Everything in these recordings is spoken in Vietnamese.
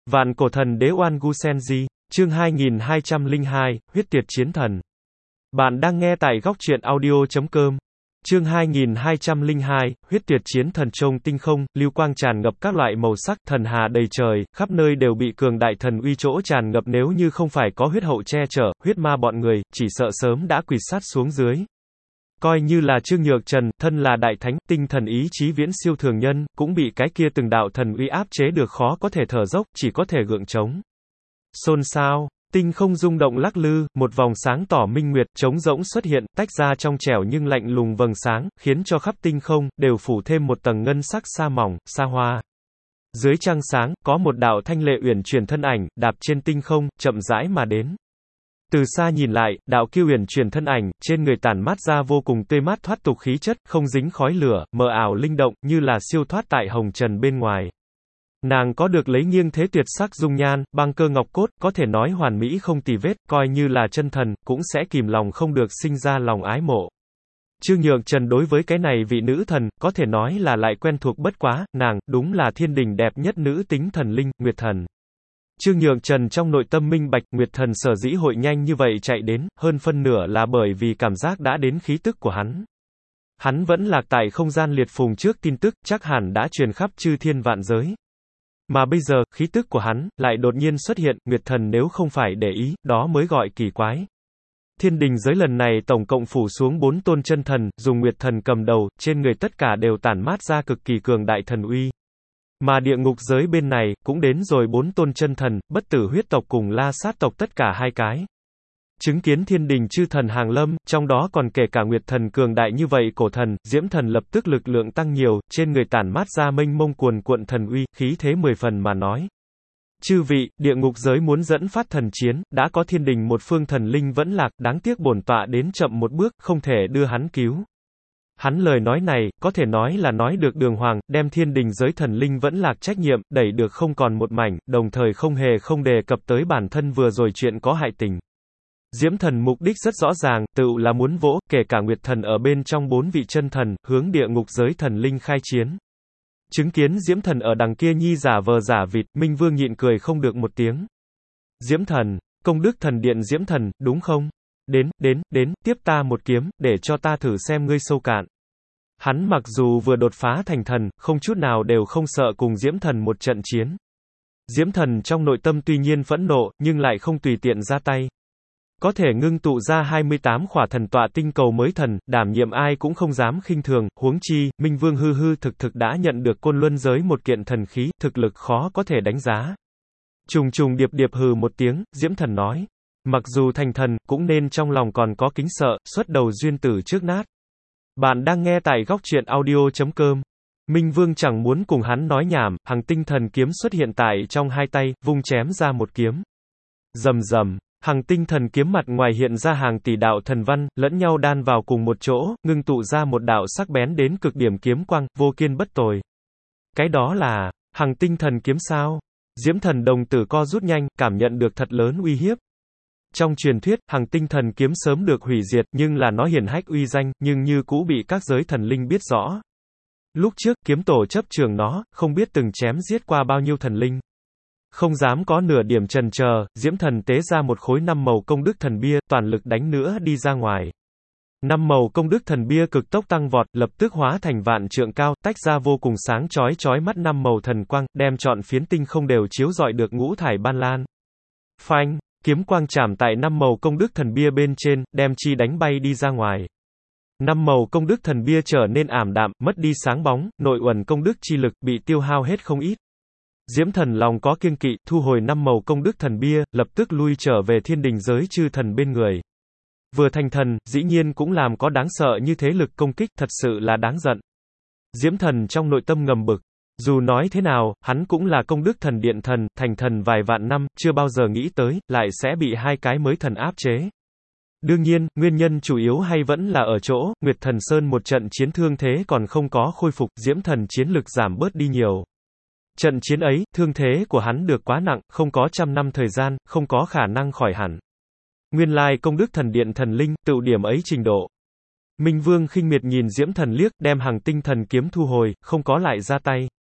Vạn cổ thần đế Oan Gu Senji, chương 2202, huyết tiệt chiến thần. Bạn đang nghe tại góc truyện audio.com. Chương 2202, huyết tiệt chiến thần. Trong tinh không, lưu quang tràn ngập các loại màu sắc, thần hà đầy trời, khắp nơi đều bị cường đại thần uy chỗ tràn ngập, nếu như không phải có huyết hậu che chở, huyết ma bọn người, chỉ sợ sớm đã quỳ sát xuống dưới. Coi như là Trương Nhược Trần, thân là đại thánh, tinh thần ý chí viễn siêu thường nhân, cũng bị cái kia từng đạo thần uy áp chế được, khó có thể thở dốc, chỉ có thể gượng chống. Xôn xao, tinh không rung động lắc lư, một vòng sáng tỏ minh nguyệt, trống rỗng xuất hiện, tách ra trong trẻo nhưng lạnh lùng vầng sáng, khiến cho khắp tinh không, đều phủ thêm một tầng ngân sắc sa mỏng, sa hoa. Dưới trăng sáng, có một đạo thanh lệ uyển chuyển thân ảnh, đạp trên tinh không, chậm rãi mà đến. Từ xa nhìn lại, đạo kia uyển chuyển thân ảnh, trên người tản mát ra vô cùng tươi mát thoát tục khí chất, không dính khói lửa, mờ ảo linh động, như là siêu thoát tại hồng trần bên ngoài. Nàng có được lấy nghiêng thế tuyệt sắc dung nhan, băng cơ ngọc cốt, có thể nói hoàn mỹ không tì vết, coi như là chân thần, cũng sẽ kìm lòng không được sinh ra lòng ái mộ. Trương Nhược Trần đối với cái này vị nữ thần, có thể nói là lại quen thuộc bất quá, nàng, đúng là thiên đình đẹp nhất nữ tính thần linh, Nguyệt Thần. Trương Nhược Trần trong nội tâm minh bạch, Nguyệt Thần sở dĩ hội nhanh như vậy chạy đến, hơn phân nửa là bởi vì cảm giác đã đến khí tức của hắn. Hắn vẫn lạc tại không gian liệt phùng trước tin tức, chắc hẳn đã truyền khắp chư thiên vạn giới. Mà bây giờ, khí tức của hắn, lại đột nhiên xuất hiện, Nguyệt Thần nếu không phải để ý, đó mới gọi kỳ quái. Thiên đình giới lần này tổng cộng phủ xuống 4 tôn chân thần, dùng Nguyệt Thần cầm đầu, trên người tất cả đều tản mát ra cực kỳ cường đại thần uy. Mà địa ngục giới bên này, cũng đến rồi 4 tôn chân thần, bất tử huyết tộc cùng la sát tộc tất cả hai cái. Chứng kiến thiên đình chư thần hàng lâm, trong đó còn kể cả Nguyệt Thần cường đại như vậy, cổ thần, Diễm Thần lập tức lực lượng tăng nhiều, trên người tản mát ra mênh mông cuồn cuộn thần uy, khí thế 10 phần mà nói. Chư vị, địa ngục giới muốn dẫn phát thần chiến, đã có thiên đình một phương thần linh vẫn lạc, đáng tiếc bổn tọa đến chậm một bước, không thể đưa hắn cứu. Hắn lời nói này, có thể nói là nói được đường hoàng, đem thiên đình giới thần linh vẫn lạc trách nhiệm, đẩy được không còn một mảnh, đồng thời không đề cập tới bản thân vừa rồi chuyện có hại tình. Diễm Thần mục đích rất rõ ràng, tự là muốn vỗ, kể cả Nguyệt Thần ở bên trong 4 vị chân thần, hướng địa ngục giới thần linh khai chiến. Chứng kiến Diễm Thần ở đằng kia nhi giả vờ giả vịt, Minh Vương nhịn cười không được một tiếng. Diễm Thần, công đức thần điện Diễm Thần, đúng không? Đến, tiếp ta một kiếm, để cho ta thử xem ngươi sâu cạn. Hắn mặc dù vừa đột phá thành thần, không chút nào đều không sợ cùng Diễm Thần một trận chiến. Diễm Thần trong nội tâm tuy nhiên phẫn nộ, nhưng lại không tùy tiện ra tay. Có thể ngưng tụ ra 28 khỏa thần tọa tinh cầu mới thần, đảm nhiệm ai cũng không dám khinh thường, huống chi, Minh Vương hư thực đã nhận được côn luân giới một kiện thần khí, thực lực khó có thể đánh giá. Trùng điệp hừ một tiếng, Diễm Thần nói. Mặc dù thành thần, cũng nên trong lòng còn có kính sợ, xuất đầu duyên tử trước nát. Bạn đang nghe tại góc truyện audio.com. Minh Vương chẳng muốn cùng hắn nói nhảm, hằng tinh thần kiếm xuất hiện tại trong hai tay, vung chém ra một kiếm. Rầm, hằng tinh thần kiếm mặt ngoài hiện ra hàng tỷ đạo thần văn, lẫn nhau đan vào cùng một chỗ, ngưng tụ ra một đạo sắc bén đến cực điểm kiếm quang, vô kiên bất tồi. Cái đó là, hằng tinh thần kiếm sao? Diễm Thần đồng tử co rút nhanh, cảm nhận được thật lớn uy hiếp. Trong truyền thuyết, hằng tinh thần kiếm sớm được hủy diệt, nhưng là nó hiển hách uy danh, nhưng như cũ bị các giới thần linh biết rõ. Lúc trước, kiếm tổ chấp trường nó, không biết từng chém giết qua bao nhiêu thần linh. Không dám có nửa điểm chần chờ, Diễm Thần tế ra một khối 5 màu công đức thần bia, toàn lực đánh nữa đi ra ngoài. 5 màu công đức thần bia cực tốc tăng vọt, lập tức hóa thành vạn trượng cao, tách ra vô cùng sáng chói mắt 5 màu thần quang, đem trọn phiến tinh không đều chiếu rọi được ngũ thải ban lan. Phanh, kiếm quang chạm tại 5 màu công đức thần bia bên trên, đem chi đánh bay đi ra ngoài. 5 màu công đức thần bia trở nên ảm đạm, mất đi sáng bóng, nội uẩn công đức chi lực bị tiêu hao hết không ít. Diễm Thần lòng có kiêng kỵ, thu hồi 5 màu công đức thần bia, lập tức lui trở về thiên đình giới chư thần bên người. Vừa thành thần, dĩ nhiên cũng làm có đáng sợ như thế lực công kích, thật sự là đáng giận. Diễm Thần trong nội tâm ngầm bực. Dù nói thế nào, hắn cũng là công đức thần điện thần, thành thần vài vạn năm, chưa bao giờ nghĩ tới, lại sẽ bị hai cái mới thần áp chế. Đương nhiên, nguyên nhân chủ yếu hay vẫn là ở chỗ, Nguyệt Thần Sơn một trận chiến thương thế còn không có khôi phục, Diễm Thần chiến lực giảm bớt đi nhiều. Trận chiến ấy, thương thế của hắn được quá nặng, không có 100 năm thời gian, không có khả năng khỏi hẳn. Nguyên lai công đức thần điện thần linh, tự điểm ấy trình độ. Minh Vương khinh miệt nhìn Diễm Thần liếc, đem hằng tinh thần kiếm thu hồi, không có lại ra tay.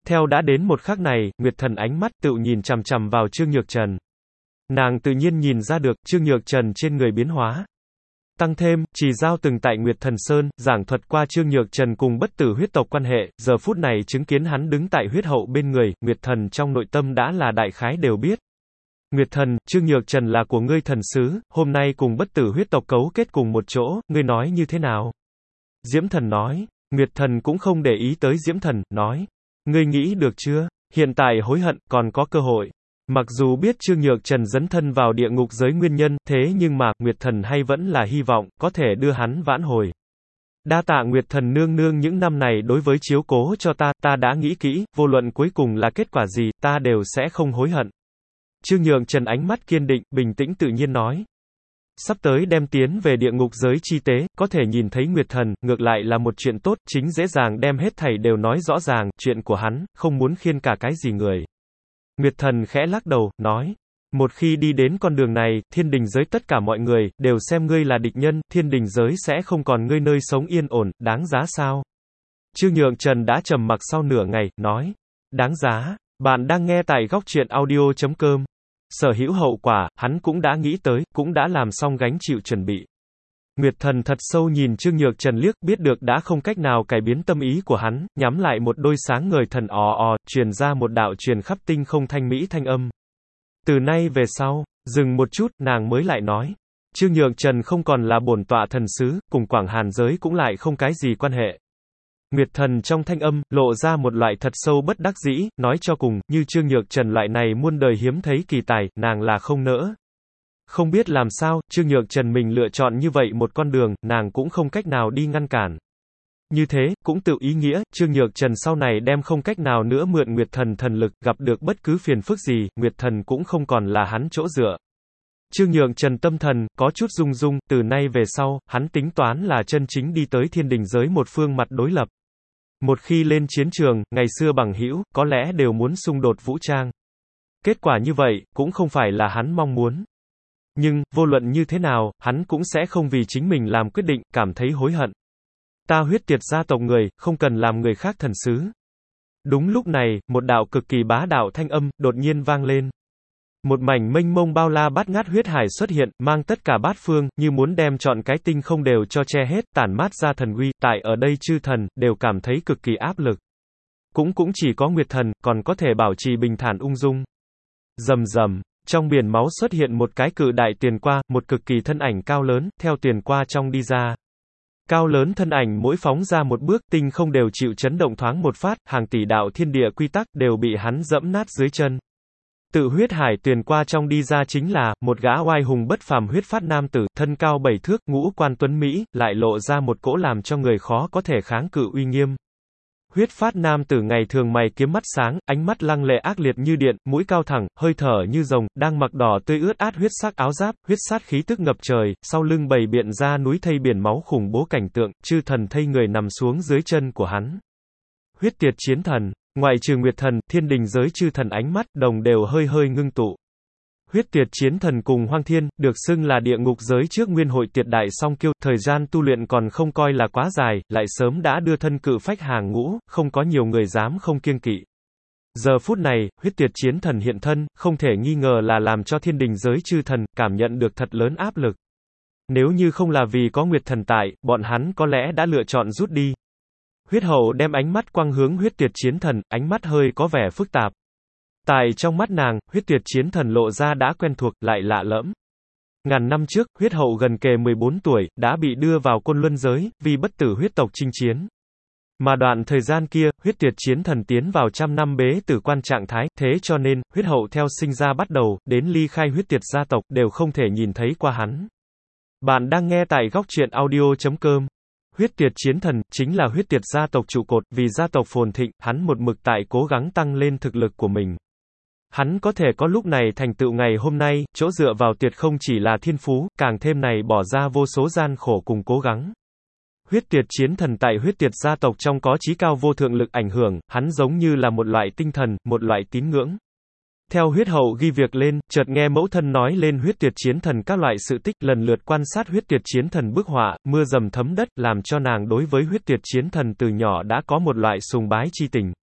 Theo đã đến một khắc này, Nguyệt Thần ánh mắt tự nhìn chằm chằm vào Trương Nhược Trần. Nàng tự nhiên nhìn ra được, Trương Nhược Trần trên người biến hóa. Tăng thêm, Trì Giao từng tại Nguyệt Thần Sơn, giảng thuật qua Trương Nhược Trần cùng bất tử huyết tộc quan hệ, giờ phút này chứng kiến hắn đứng tại huyết hậu bên người, Nguyệt Thần trong nội tâm đã là đại khái đều biết. Nguyệt Thần, Trương Nhược Trần là của ngươi thần sứ, hôm nay cùng bất tử huyết tộc cấu kết cùng một chỗ, ngươi nói như thế nào? Diễm Thần nói. Nguyệt Thần cũng không để ý tới Diễm Thần, nói. Ngươi nghĩ được chưa? Hiện tại hối hận, còn có cơ hội. Mặc dù biết Trương Nhược Trần dấn thân vào địa ngục giới nguyên nhân, thế nhưng mà, Nguyệt Thần hay vẫn là hy vọng, có thể đưa hắn vãn hồi. Đa tạ Nguyệt Thần nương nương những năm này đối với chiếu cố cho ta đã nghĩ kỹ, vô luận cuối cùng là kết quả gì, ta đều sẽ không hối hận. Trương Nhược Trần ánh mắt kiên định, bình tĩnh tự nhiên nói. Sắp tới đem tiến về địa ngục giới chi tế, có thể nhìn thấy Nguyệt Thần, ngược lại là một chuyện tốt, chính dễ dàng đem hết thảy đều nói rõ ràng, chuyện của hắn, không muốn khiên cả cái gì người. Nguyệt Thần khẽ lắc đầu, nói. Một khi đi đến con đường này, thiên đình giới tất cả mọi người, đều xem ngươi là địch nhân, thiên đình giới sẽ không còn ngươi nơi sống yên ổn, đáng giá sao? Trương Nhược Trần đã trầm mặc sau nửa ngày, nói. Đáng giá, bạn đang nghe tại góc truyện audio.com. Sở hữu hậu quả, hắn cũng đã nghĩ tới, cũng đã làm xong gánh chịu chuẩn bị. Nguyệt Thần thật sâu nhìn Trương Nhược Trần liếc, biết được đã không cách nào cải biến tâm ý của hắn, nhắm lại một đôi sáng ngời thần truyền ra một đạo truyền khắp tinh không thanh mỹ thanh âm. Từ nay về sau, dừng một chút, nàng mới lại nói. Trương Nhược Trần không còn là bổn tọa thần sứ, cùng Quảng Hàn giới cũng lại không cái gì quan hệ. Nguyệt Thần trong thanh âm, lộ ra một loại thật sâu bất đắc dĩ, nói cho cùng, như Trương Nhược Trần loại này muôn đời hiếm thấy kỳ tài, nàng là không nỡ. Không biết làm sao, Trương Nhược Trần mình lựa chọn như vậy một con đường, nàng cũng không cách nào đi ngăn cản. Như thế, cũng tự ý nghĩa, Trương Nhược Trần sau này đem không cách nào nữa mượn Nguyệt Thần thần lực, gặp được bất cứ phiền phức gì, Nguyệt Thần cũng không còn là hắn chỗ dựa. Trương Nhược Trần tâm thần, có chút rung rung, từ nay về sau, hắn tính toán là chân chính đi tới thiên đình giới một phương mặt đối lập. Một khi lên chiến trường, ngày xưa bằng hữu, có lẽ đều muốn xung đột vũ trang. Kết quả như vậy, cũng không phải là hắn mong muốn. Nhưng, vô luận như thế nào, hắn cũng sẽ không vì chính mình làm quyết định, cảm thấy hối hận. Ta huyết tiệt gia tộc người, không cần làm người khác thần sứ. Đúng lúc này, một đạo cực kỳ bá đạo thanh âm, đột nhiên vang lên. Một mảnh mênh mông bao la bát ngát huyết hải xuất hiện, mang tất cả bát phương, như muốn đem trọn cái tinh không đều cho che hết, tản mát ra thần uy, tại ở đây chư thần, đều cảm thấy cực kỳ áp lực. Cũng chỉ có Nguyệt Thần, còn có thể bảo trì bình thản ung dung. Rầm rầm, trong biển máu xuất hiện một cái cự đại tiền qua, một cực kỳ thân ảnh cao lớn, theo tiền qua trong đi ra. Cao lớn thân ảnh mỗi phóng ra một bước, tinh không đều chịu chấn động thoáng một phát, hàng tỷ đạo thiên địa quy tắc, đều bị hắn dẫm nát dưới chân. Tự huyết hải tuyền qua trong đi ra chính là, một gã oai hùng bất phàm huyết phát nam tử, thân cao 7 thước, ngũ quan tuấn Mỹ, lại lộ ra một cỗ làm cho người khó có thể kháng cự uy nghiêm. Huyết phát nam tử ngày thường mày kiếm mắt sáng, ánh mắt lăng lệ ác liệt như điện, mũi cao thẳng, hơi thở như rồng, đang mặc đỏ tươi ướt át huyết sắc áo giáp, huyết sát khí tức ngập trời, sau lưng bày biện ra núi thây biển máu khủng bố cảnh tượng, chư thần thây người nằm xuống dưới chân của hắn. Huyết tiệt chiến thần. Ngoại trừ Nguyệt Thần, thiên đình giới chư thần ánh mắt, đồng đều hơi hơi ngưng tụ. Huyết tiệt chiến thần cùng Hoang Thiên, được xưng là địa ngục giới trước nguyên hội tiệt đại song kiêu, thời gian tu luyện còn không coi là quá dài, lại sớm đã đưa thân cự phách hàng ngũ, không có nhiều người dám không kiêng kỵ. Giờ phút này, huyết tiệt chiến thần hiện thân, không thể nghi ngờ là làm cho thiên đình giới chư thần, cảm nhận được thật lớn áp lực. Nếu như không là vì có Nguyệt Thần tại, bọn hắn có lẽ đã lựa chọn rút đi. Huyết hậu đem ánh mắt quang hướng huyết tiệt chiến thần, ánh mắt hơi có vẻ phức tạp. Tại trong mắt nàng, huyết tiệt chiến thần lộ ra đã quen thuộc, lại lạ lẫm. Ngàn năm trước, huyết hậu gần kề 14 tuổi, đã bị đưa vào côn luân giới, vì bất tử huyết tộc chinh chiến. Mà đoạn thời gian kia, huyết tiệt chiến thần tiến vào trăm năm bế tử quan trạng thái, thế cho nên, huyết hậu theo sinh ra bắt đầu, đến ly khai huyết tiệt gia tộc, đều không thể nhìn thấy qua hắn. Bạn đang nghe tại góc truyện audio.com. Huyết tiệt chiến thần, chính là huyết tiệt gia tộc trụ cột, vì gia tộc phồn thịnh, hắn một mực tại cố gắng tăng lên thực lực của mình. Hắn có thể có lúc này thành tựu ngày hôm nay, chỗ dựa vào tuyệt không chỉ là thiên phú, càng thêm này bỏ ra vô số gian khổ cùng cố gắng. Huyết tiệt chiến thần tại huyết tiệt gia tộc trong có chí cao vô thượng lực ảnh hưởng, hắn giống như là một loại tinh thần, một loại tín ngưỡng. Theo huyết hậu ghi việc lên, chợt nghe mẫu thân nói lên huyết tiệt chiến thần các loại sự tích, lần lượt quan sát huyết tiệt chiến thần bức họa, mưa dầm thấm đất, làm cho nàng đối với huyết tiệt chiến thần từ nhỏ đã có một loại sùng bái chi tình.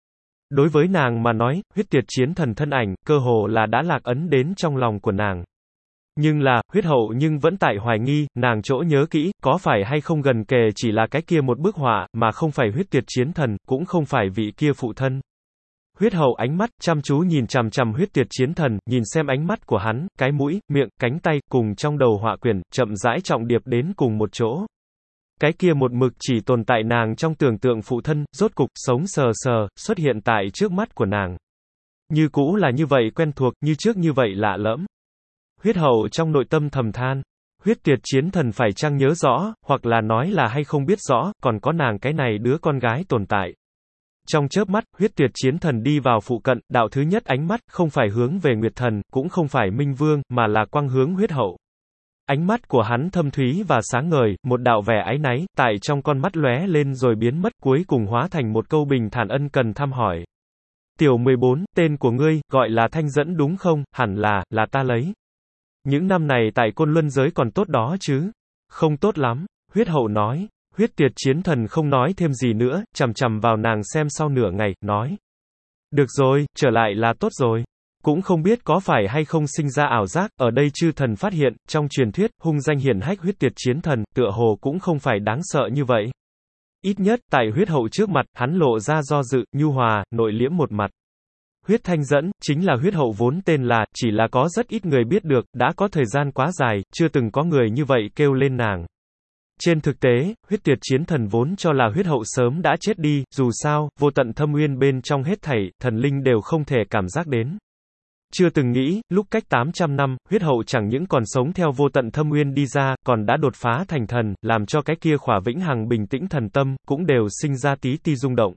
Đối với nàng mà nói, huyết tiệt chiến thần thân ảnh, cơ hồ là đã lạc ấn đến trong lòng của nàng. Nhưng là, huyết hậu nhưng vẫn tại hoài nghi, nàng chỗ nhớ kỹ, có phải hay không gần kề chỉ là cái kia một bức họa, mà không phải huyết tiệt chiến thần, cũng không phải vị kia phụ thân. Huyết hậu ánh mắt, chăm chú nhìn chằm chằm huyết tiệt chiến thần, nhìn xem ánh mắt của hắn, cái mũi, miệng, cánh tay, cùng trong đầu họa quyển, chậm rãi trọng điệp đến cùng một chỗ. Cái kia một mực chỉ tồn tại nàng trong tưởng tượng phụ thân, rốt cục, sống sờ sờ, xuất hiện tại trước mắt của nàng. Như cũ là như vậy quen thuộc, như trước như vậy lạ lẫm. Huyết hậu trong nội tâm thầm than. Huyết tiệt chiến thần phải chăng nhớ rõ, hoặc là nói là hay không biết rõ, còn có nàng cái này đứa con gái tồn tại. Trong chớp mắt, huyết tiệt chiến thần đi vào phụ cận, đạo thứ nhất ánh mắt, không phải hướng về Nguyệt Thần, cũng không phải Minh Vương, mà là quang hướng huyết hậu. Ánh mắt của hắn thâm thúy và sáng ngời, một đạo vẻ áy náy, tại trong con mắt lóe lên rồi biến mất, cuối cùng hóa thành một câu bình thản ân cần thăm hỏi. Tiểu 14, tên của ngươi, gọi là Thanh Dẫn đúng không, hẳn là ta lấy. Những năm này tại Côn Luân giới còn tốt đó chứ? Không tốt lắm, huyết hậu nói. Huyết tiệt chiến thần không nói thêm gì nữa, chằm chằm vào nàng xem sau nửa ngày, nói. Được rồi, trở lại là tốt rồi. Cũng không biết có phải hay không sinh ra ảo giác, ở đây chư thần phát hiện, trong truyền thuyết, hung danh hiển hách huyết tiệt chiến thần, tựa hồ cũng không phải đáng sợ như vậy. Ít nhất, tại huyết hậu trước mặt, hắn lộ ra do dự, nhu hòa, nội liễm một mặt. Huyết Thanh Dẫn, chính là huyết hậu vốn tên là, chỉ là có rất ít người biết được, đã có thời gian quá dài, chưa từng có người như vậy kêu lên nàng. Trên thực tế, huyết tiệt chiến thần vốn cho là huyết hậu sớm đã chết đi, dù sao, vô tận thâm uyên bên trong hết thảy, thần linh đều không thể cảm giác đến. Chưa từng nghĩ, lúc cách 800 năm, huyết hậu chẳng những còn sống theo vô tận thâm uyên đi ra, còn đã đột phá thành thần, làm cho cái kia khỏa vĩnh hằng bình tĩnh thần tâm, cũng đều sinh ra tí ti rung động.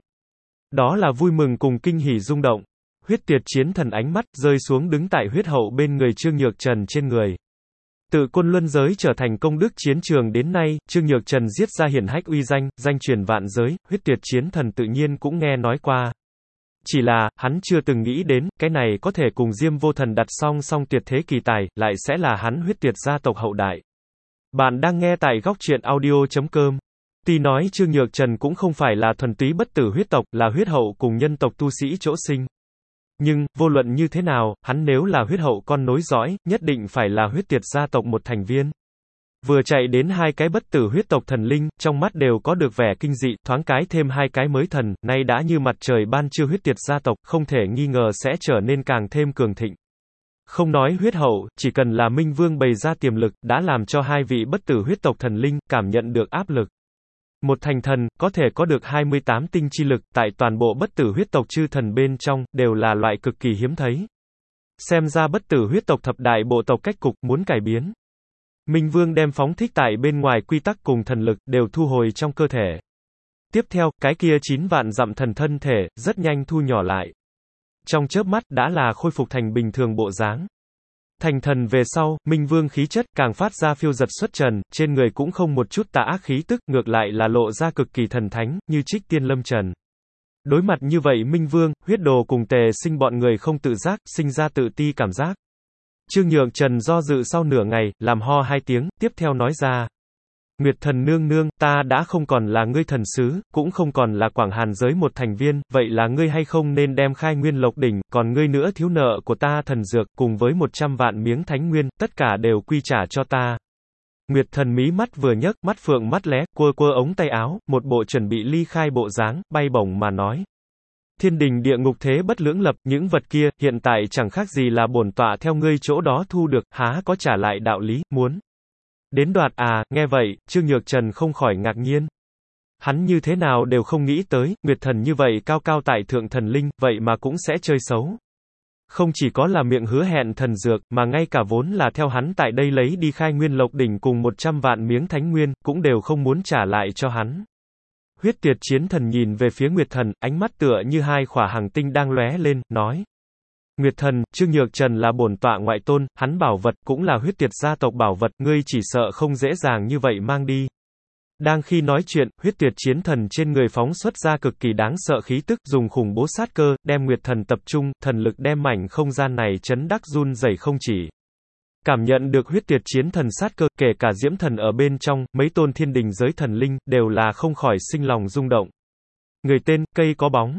Đó là vui mừng cùng kinh hỉ rung động. Huyết tiệt chiến thần ánh mắt, rơi xuống đứng tại huyết hậu bên người Trương Nhược Trần trên người. Từ Côn Luân giới trở thành công đức chiến trường đến nay, Trương Nhược Trần giết ra hiển hách uy danh, danh truyền vạn giới, huyết tiệt chiến thần tự nhiên cũng nghe nói qua. Chỉ là, hắn chưa từng nghĩ đến, cái này có thể cùng Diêm Vô Thần đặt song song tuyệt thế kỳ tài, lại sẽ là hắn huyết tiệt gia tộc hậu đại. Bạn đang nghe tại góc truyện audio.com. Tuy nói Trương Nhược Trần cũng không phải là thuần túy bất tử huyết tộc, là huyết hậu cùng nhân tộc tu sĩ chỗ sinh. Nhưng, vô luận như thế nào, hắn nếu là huyết hậu con nối dõi, nhất định phải là huyết tiệt gia tộc một thành viên. Vừa chạy đến hai cái bất tử huyết tộc thần linh, trong mắt đều có được vẻ kinh dị, thoáng cái thêm hai cái mới thần, nay đã như mặt trời ban trưa huyết tiệt gia tộc, không thể nghi ngờ sẽ trở nên càng thêm cường thịnh. Không nói huyết hậu, chỉ cần là Minh Vương bày ra tiềm lực, đã làm cho hai vị bất tử huyết tộc thần linh, cảm nhận được áp lực. Một thành thần, có thể có được 28 tinh chi lực, tại toàn bộ bất tử huyết tộc chư thần bên trong, đều là loại cực kỳ hiếm thấy. Xem ra bất tử huyết tộc thập đại bộ tộc cách cục, muốn cải biến. Minh Vương đem phóng thích tại bên ngoài quy tắc cùng thần lực, đều thu hồi trong cơ thể. Tiếp theo, cái kia 9 vạn dặm thần thân thể, rất nhanh thu nhỏ lại. Trong chớp mắt, đã là khôi phục thành bình thường bộ dáng. Thành thần về sau, Minh Vương khí chất, càng phát ra phiêu giật xuất trần, trên người cũng không một chút tà ác khí tức, ngược lại là lộ ra cực kỳ thần thánh, như trích tiên lâm trần. Đối mặt như vậy Minh Vương, huyết đồ cùng Tề Sinh bọn người không tự giác, sinh ra tự ti cảm giác. Trương Nhược Trần do dự sau nửa ngày, làm ho hai tiếng, tiếp theo nói ra. Nguyệt Thần nương nương, ta đã không còn là ngươi thần sứ, cũng không còn là Quảng Hàn giới một thành viên, vậy là ngươi hay không nên đem Khai Nguyên Lộc đỉnh, còn ngươi nữa thiếu nợ của ta thần dược, cùng với 100 vạn miếng thánh nguyên, tất cả đều quy trả cho ta. Nguyệt Thần mí mắt vừa nhấc, mắt phượng mắt lé, quơ quơ ống tay áo, một bộ chuẩn bị ly khai bộ dáng, bay bổng mà nói. Thiên đình địa ngục thế bất lưỡng lập, những vật kia, hiện tại chẳng khác gì là bổn tọa theo ngươi chỗ đó thu được, há có trả lại đạo lý, muốn. Đến đoạt à, nghe vậy, Trương Nhược Trần không khỏi ngạc nhiên. Hắn như thế nào đều không nghĩ tới, Nguyệt Thần như vậy cao cao tại thượng thần linh, vậy mà cũng sẽ chơi xấu. Không chỉ có là miệng hứa hẹn thần dược, mà ngay cả vốn là theo hắn tại đây lấy đi Khai Nguyên Lộc đỉnh cùng 100 vạn miếng thánh nguyên, cũng đều không muốn trả lại cho hắn. Huyết tiệt chiến thần nhìn về phía Nguyệt Thần, ánh mắt tựa như hai khỏa hành tinh đang lóe lên, nói. Nguyệt Thần, Trương Nhược Trần là bổn tọa ngoại tôn, hắn bảo vật cũng là huyết tiệt gia tộc bảo vật, ngươi chỉ sợ không dễ dàng như vậy mang đi. Đang khi nói chuyện, huyết tiệt chiến thần trên người phóng xuất ra cực kỳ đáng sợ khí tức, dùng khủng bố sát cơ, đem Nguyệt Thần tập trung, thần lực đem mảnh không gian này chấn đắc run rẩy không chỉ. Cảm nhận được huyết tiệt chiến thần sát cơ, kể cả Diễm Thần ở bên trong, mấy tôn thiên đình giới thần linh, đều là không khỏi sinh lòng rung động. Người tên, cây có bóng.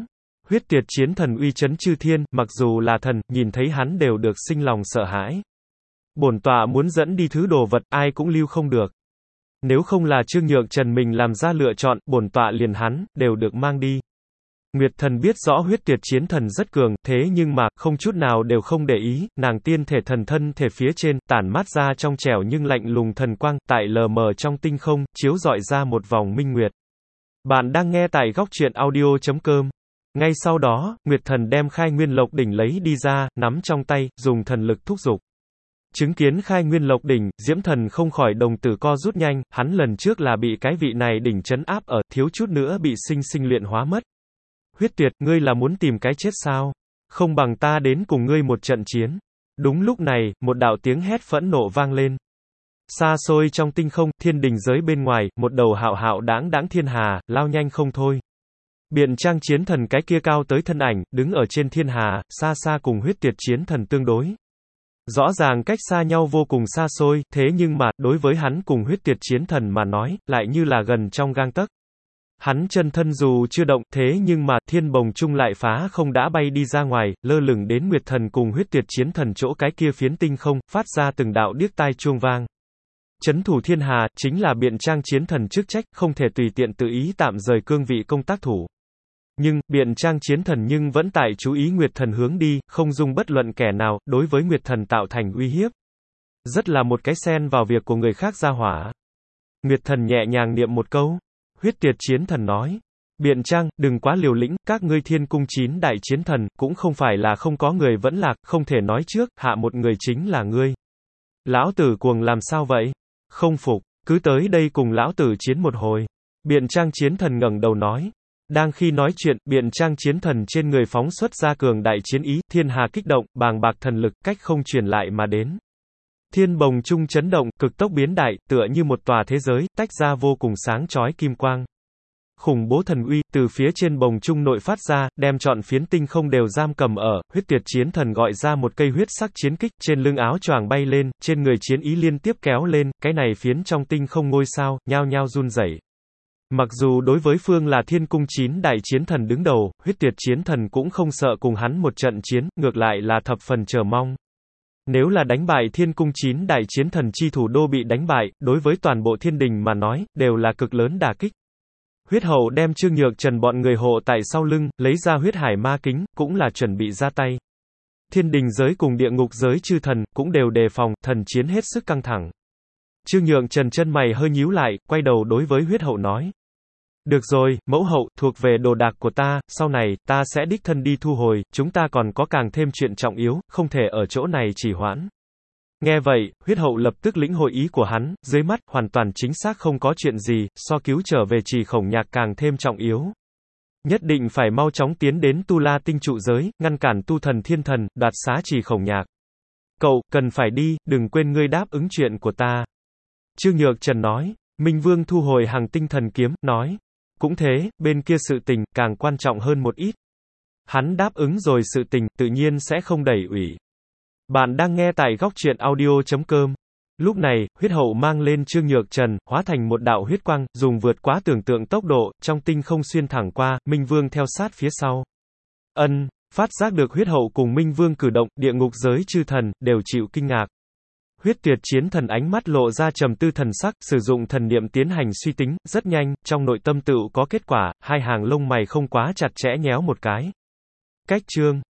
Huyết Tiệt Chiến Thần uy chấn chư thiên, mặc dù là thần, nhìn thấy hắn đều được sinh lòng sợ hãi. Bổn tọa muốn dẫn đi thứ đồ vật, ai cũng lưu không được. Nếu không là Trương Nhược Trần mình làm ra lựa chọn, bổn tọa liền hắn, đều được mang đi. Nguyệt Thần biết rõ Huyết Tiệt Chiến Thần rất cường, thế nhưng mà, không chút nào đều không để ý, nàng tiên thể thần thân thể phía trên, tản mát ra trong trẻo nhưng lạnh lùng thần quang, tại lờ mờ trong tinh không, chiếu rọi ra một vòng minh nguyệt. Bạn đang nghe tại góc truyện audio.com. Ngay sau đó, Nguyệt Thần đem Khai Nguyên Lộc Đỉnh lấy đi ra, nắm trong tay, dùng thần lực thúc giục. Chứng kiến Khai Nguyên Lộc Đỉnh, Diễm Thần không khỏi đồng tử co rút nhanh, hắn lần trước là bị cái vị này đỉnh trấn áp ở, thiếu chút nữa bị sinh sinh luyện hóa mất. Huyết Tuyệt, ngươi là muốn tìm cái chết sao? Không bằng ta đến cùng ngươi một trận chiến. Đúng lúc này, một đạo tiếng hét phẫn nộ vang lên. Xa xôi trong tinh không, thiên đình giới bên ngoài, một đầu hạo hạo đáng đáng thiên hà, lao nhanh không thôi. Biện Trang Chiến Thần cái kia cao tới thân ảnh, đứng ở trên thiên hà, xa xa cùng Huyết Tiệt Chiến Thần tương đối. Rõ ràng cách xa nhau vô cùng xa xôi, thế nhưng mà, đối với hắn cùng Huyết Tiệt Chiến Thần mà nói, lại như là gần trong gang tấc. Hắn chân thân dù chưa động, thế nhưng mà, thiên bồng chung lại phá không đã bay đi ra ngoài, lơ lửng đến Nguyệt Thần cùng Huyết Tiệt Chiến Thần chỗ cái kia phiến tinh không, phát ra từng đạo điếc tai chuông vang. Chấn thủ thiên hà, chính là Biện Trang Chiến Thần chức trách, không thể tùy tiện tự ý tạm rời cương vị công tác thủ. Nhưng, Biện Trang Chiến Thần nhưng vẫn tại chú ý Nguyệt Thần hướng đi, không dung bất luận kẻ nào, đối với Nguyệt Thần tạo thành uy hiếp. Rất là một cái xen vào việc của người khác ra hỏa. Nguyệt Thần nhẹ nhàng niệm một câu. Huyết Tiệt Chiến Thần nói. Biện Trang, đừng quá liều lĩnh, các ngươi thiên cung 9 đại chiến thần, cũng không phải là không có người vẫn lạc, không thể nói trước, hạ một người chính là ngươi. Lão tử cuồng làm sao vậy? Không phục, cứ tới đây cùng lão tử chiến một hồi. Biện Trang Chiến Thần ngẩng đầu nói. Đang khi nói chuyện, Biện Trang Chiến Thần trên người phóng xuất ra cường đại chiến ý, thiên hà kích động, bàng bạc thần lực, cách không truyền lại mà đến. Thiên bồng chung chấn động, cực tốc biến đại, tựa như một tòa thế giới, tách ra vô cùng sáng chói kim quang. Khủng bố thần uy, từ phía trên bồng chung nội phát ra, đem trọn phiến tinh không đều giam cầm ở, Huyết Tiệt Chiến Thần gọi ra một cây huyết sắc chiến kích, trên lưng áo choàng bay lên, trên người chiến ý liên tiếp kéo lên, cái này phiến trong tinh không ngôi sao, nhao nhao run rẩy. Mặc dù đối với phương là thiên cung 9 đại chiến thần đứng đầu, Huyết Tiệt Chiến Thần cũng không sợ cùng hắn một trận chiến, ngược lại là thập phần chờ mong. Nếu là đánh bại thiên cung 9 đại chiến thần chi thủ đô bị đánh bại, đối với toàn bộ thiên đình mà nói, đều là cực lớn đả kích. Huyết Hậu đem Trương Nhược Trần bọn người hộ tại sau lưng, lấy ra huyết hải ma kính, cũng là chuẩn bị ra tay. Thiên đình giới cùng địa ngục giới chư thần, cũng đều đề phòng, thần chiến hết sức căng thẳng. Trương Nhược Trần chân mày hơi nhíu lại, quay đầu đối với Huyết Hậu nói. Được rồi, mẫu hậu, thuộc về đồ đạc của ta, sau này, ta sẽ đích thân đi thu hồi, chúng ta còn có càng thêm chuyện trọng yếu, không thể ở chỗ này trì hoãn. Nghe vậy, Huyết Hậu lập tức lĩnh hội ý của hắn, dưới mắt, hoàn toàn chính xác không có chuyện gì, so cứu trở về Trì Khổng Nhạc càng thêm trọng yếu. Nhất định phải mau chóng tiến đến Tu La tinh trụ giới, ngăn cản tu thần thiên thần, đoạt xá Trì Khổng Nhạc. Cậu, cần phải đi, đừng quên ngươi đáp ứng chuyện của ta. Trương Nhược Trần nói. Minh Vương thu hồi Hằng Tinh Thần Kiếm, nói. Cũng thế, bên kia sự tình, càng quan trọng hơn một ít. Hắn đáp ứng rồi sự tình, tự nhiên sẽ không đẩy ủy. Bạn đang nghe tại góc truyện audio.com. Lúc này, Huyết Hậu mang lên Trương Nhược Trần, hóa thành một đạo huyết quang, dùng vượt quá tưởng tượng tốc độ, trong tinh không xuyên thẳng qua, Minh Vương theo sát phía sau. Phát giác được Huyết Hậu cùng Minh Vương cử động, địa ngục giới chư thần, đều chịu kinh ngạc. Huyết Tiệt Chiến Thần ánh mắt lộ ra trầm tư thần sắc, sử dụng thần niệm tiến hành suy tính, rất nhanh, trong nội tâm tựu có kết quả, hai hàng lông mày không quá chặt chẽ nhéo một cái. Cách chương